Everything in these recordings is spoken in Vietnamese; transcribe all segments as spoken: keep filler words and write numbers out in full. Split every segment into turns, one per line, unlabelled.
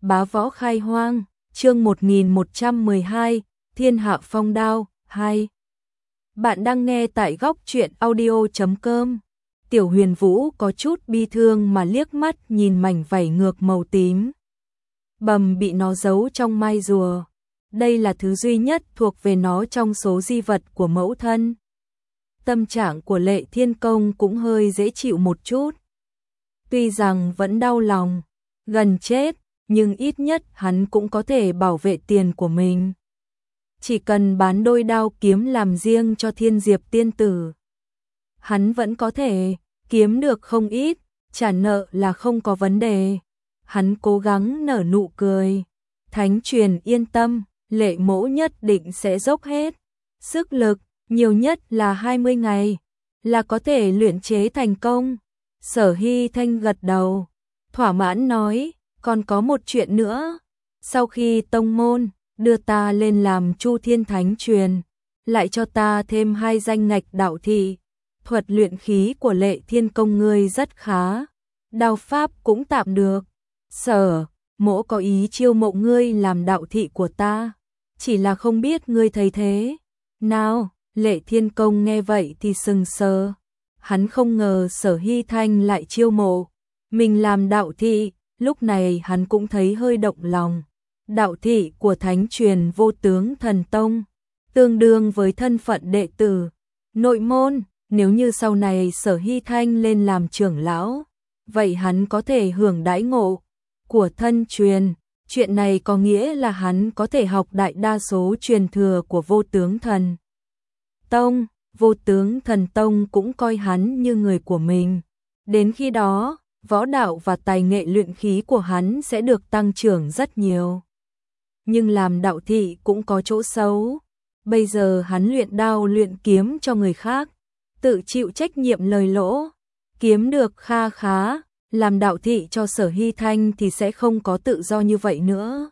Bá võ khai hoang, chương một nghìn một trăm mười hai, Thiên hạ phong đao, hai. Bạn đang nghe tại góc truyện audio chấm com. Tiểu Huyền Vũ có chút bi thương mà liếc mắt nhìn mảnh vảy ngược màu tím. Bầm bị nó giấu trong mai rùa. Đây là thứ duy nhất thuộc về nó trong số di vật của mẫu thân. Tâm trạng của Lệ Thiên Công cũng hơi dễ chịu một chút. Tuy rằng vẫn đau lòng, gần chết, nhưng ít nhất hắn cũng có thể bảo vệ tiền của mình. Chỉ cần bán đôi đao kiếm làm riêng cho Thiên Diệp tiên tử, hắn vẫn có thể kiếm được không ít, trả nợ là không có vấn đề. Hắn cố gắng nở nụ cười. Thánh truyền yên tâm, Lệ mỗ nhất định sẽ dốc hết sức lực, nhiều nhất là hai mươi ngày, là có thể luyện chế thành công. Sở Hy Thanh gật đầu, thỏa mãn nói, còn có một chuyện nữa. Sau khi tông môn đưa ta lên làm Chu Thiên Thánh truyền, lại cho ta thêm hai danh ngạch đạo thị. Thuật luyện khí của Lệ Thiên Công ngươi rất khá, đao pháp cũng tạm được. Sở mỗ có ý chiêu mộ ngươi làm đạo thị của ta, chỉ là không biết ngươi thấy thế nào. Lệ Thiên Công nghe vậy thì sừng sờ. Hắn không ngờ Sở Hy Thanh lại chiêu mộ mình làm đạo thị, lúc này hắn cũng thấy hơi động lòng. Đạo thị của Thánh truyền Vô Tướng Thần Tông, tương đương với thân phận đệ tử nội môn. Nếu như sau này Sở Hy Thanh lên làm trưởng lão, vậy hắn có thể hưởng đãi ngộ của thân truyền. Chuyện này có nghĩa là hắn có thể học đại đa số truyền thừa của Vô Tướng Thần Tông. Vô Tướng Thần Tông cũng coi hắn như người của mình. Đến khi đó, võ đạo và tài nghệ luyện khí của hắn sẽ được tăng trưởng rất nhiều. Nhưng làm đạo thị cũng có chỗ xấu. Bây giờ hắn luyện đao luyện kiếm cho người khác, tự chịu trách nhiệm lời lỗ, kiếm được kha khá, làm đạo thị cho Sở Hy Thanh thì sẽ không có tự do như vậy nữa.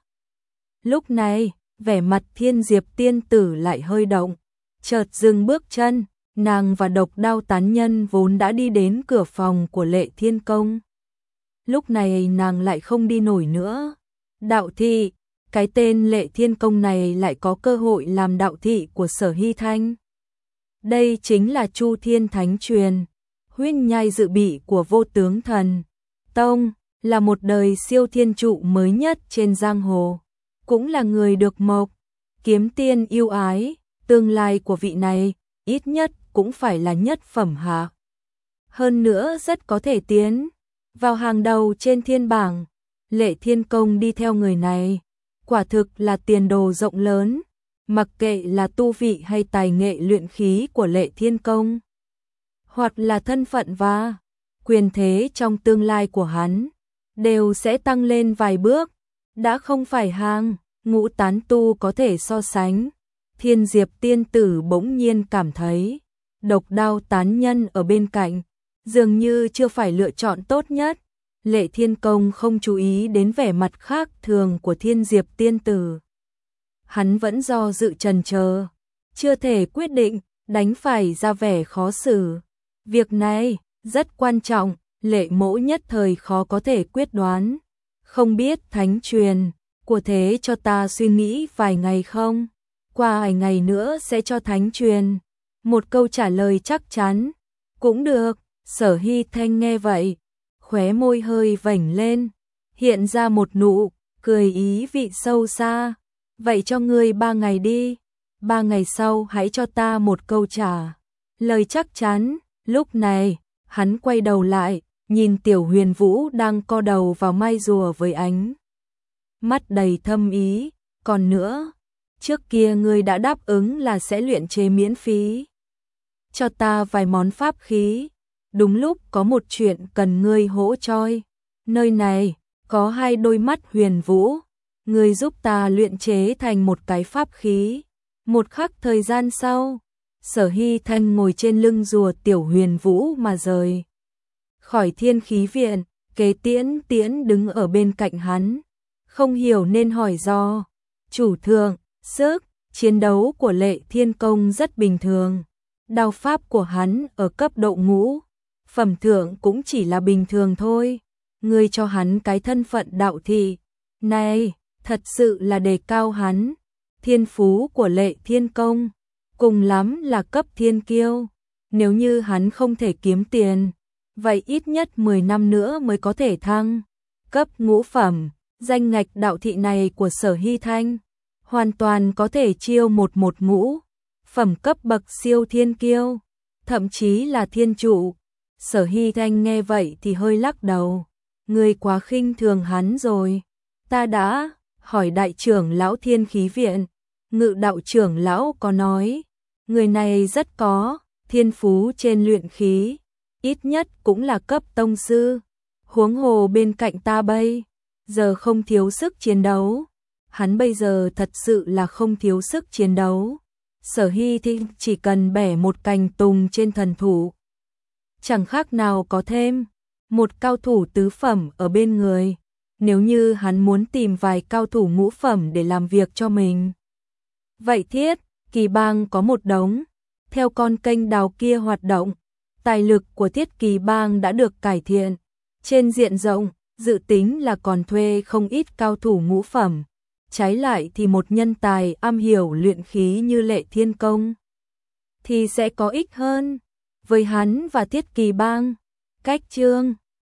Lúc này, vẻ mặt Thiên Diệp tiên tử lại hơi động, chợt dừng bước chân. Nàng và Độc Đao tán nhân vốn đã đi đến cửa phòng của Lệ Thiên Công. Lúc này nàng lại không đi nổi nữa. Đạo thị, cái tên Lệ Thiên Công này lại có cơ hội làm đạo thị của Sở Hy Thanh. Đây chính là Chu Thiên Thánh truyền, huyết nhai dự bị của Vô Tướng Thần Tông, là một đời siêu thiên trụ mới nhất trên giang hồ, cũng là người được Mộc Kiếm Tiên yêu ái. Tương lai của vị này ít nhất cũng phải là nhất phẩm hạ. Hơn nữa rất có thể tiến vào hàng đầu trên thiên bảng. Lệ Thiên Công đi theo người này, quả thực là tiền đồ rộng lớn. Mặc kệ là tu vị hay tài nghệ luyện khí của Lệ Thiên Công, hoặc là thân phận và quyền thế trong tương lai của hắn, đều sẽ tăng lên vài bước. Đã không phải hàng ngũ tán tu có thể so sánh. Thiên Diệp tiên tử bỗng nhiên cảm thấy Độc Đao tán nhân ở bên cạnh dường như chưa phải lựa chọn tốt nhất. Lệ Thiên Công không chú ý đến vẻ mặt khác thường của Thiên Diệp tiên tử. Hắn vẫn do dự chần chờ, chưa thể quyết định, đánh phải ra vẻ khó xử. Việc này rất quan trọng, Lệ mỗ nhất thời khó có thể quyết đoán. Không biết thánh truyền của thế cho ta suy nghĩ vài ngày không? Qua vài ngày nữa sẽ cho thánh truyền một câu trả lời chắc chắn. Cũng được. Sở Hy Thanh nghe vậy, khóe môi hơi vểnh lên, hiện ra một nụ cười ý vị sâu xa. Vậy cho ngươi ba ngày đi, ba ngày sau hãy cho ta một câu trả lời chắc chắn. Lúc này, hắn quay đầu lại, nhìn Tiểu Huyền Vũ đang co đầu vào mai rùa với ánh mắt đầy thâm ý. Còn nữa, trước kia ngươi đã đáp ứng là sẽ luyện chế miễn phí cho ta vài món pháp khí. Đúng lúc có một chuyện cần ngươi hỗ choi. Nơi này có hai đôi mắt huyền vũ, ngươi giúp ta luyện chế thành một cái pháp khí. Một khắc thời gian sau, Sở Hy Thanh ngồi trên lưng rùa Tiểu Huyền Vũ mà rời khỏi Thiên Khí Viện. Kế Tiễn Tiễn đứng ở bên cạnh hắn, không hiểu nên hỏi do. Chủ thượng, sức chiến đấu của Lệ Thiên Công rất bình thường. Đao pháp của hắn ở cấp độ ngũ phẩm thượng cũng chỉ là bình thường thôi. Ngươi cho hắn cái thân phận đạo thị, Này, thật sự là đề cao hắn. Thiên phú của Lệ Thiên Công, cùng lắm là cấp thiên kiêu. Nếu như hắn không thể kiếm tiền, vậy ít nhất mười năm nữa mới có thể thăng cấp ngũ phẩm. Danh ngạch đạo thị này của Sở Hy Thanh hoàn toàn có thể chiêu một một ngũ phẩm cấp bậc siêu thiên kiêu, thậm chí là thiên trụ. Sở Hy Thanh nghe vậy thì hơi lắc đầu. Người quá khinh thường hắn rồi. Ta đã hỏi đại trưởng lão Thiên Khí Viện, Ngự đạo trưởng lão có nói, người này rất có thiên phú trên luyện khí, ít nhất cũng là cấp tông sư. Huống hồ bên cạnh ta bây giờ không thiếu sức chiến đấu. Hắn bây giờ thật sự là không thiếu sức chiến đấu. Sở Hy thì chỉ cần bẻ một cành tùng trên thần thụ, chẳng khác nào có thêm một cao thủ tứ phẩm ở bên người. Nếu như hắn muốn tìm vài cao thủ ngũ phẩm để làm việc cho mình, vậy Thiết Kỳ Bang có một đống. Theo con kênh đào kia hoạt động, tài lực của Thiết Kỳ Bang đã được cải thiện trên diện rộng, dự tính là còn thuê không ít cao thủ ngũ phẩm. Trái lại thì một nhân tài am hiểu luyện khí như Lệ Thiên Công thì sẽ có ích hơn với hắn và Thiết Kỳ Bang. Cách chương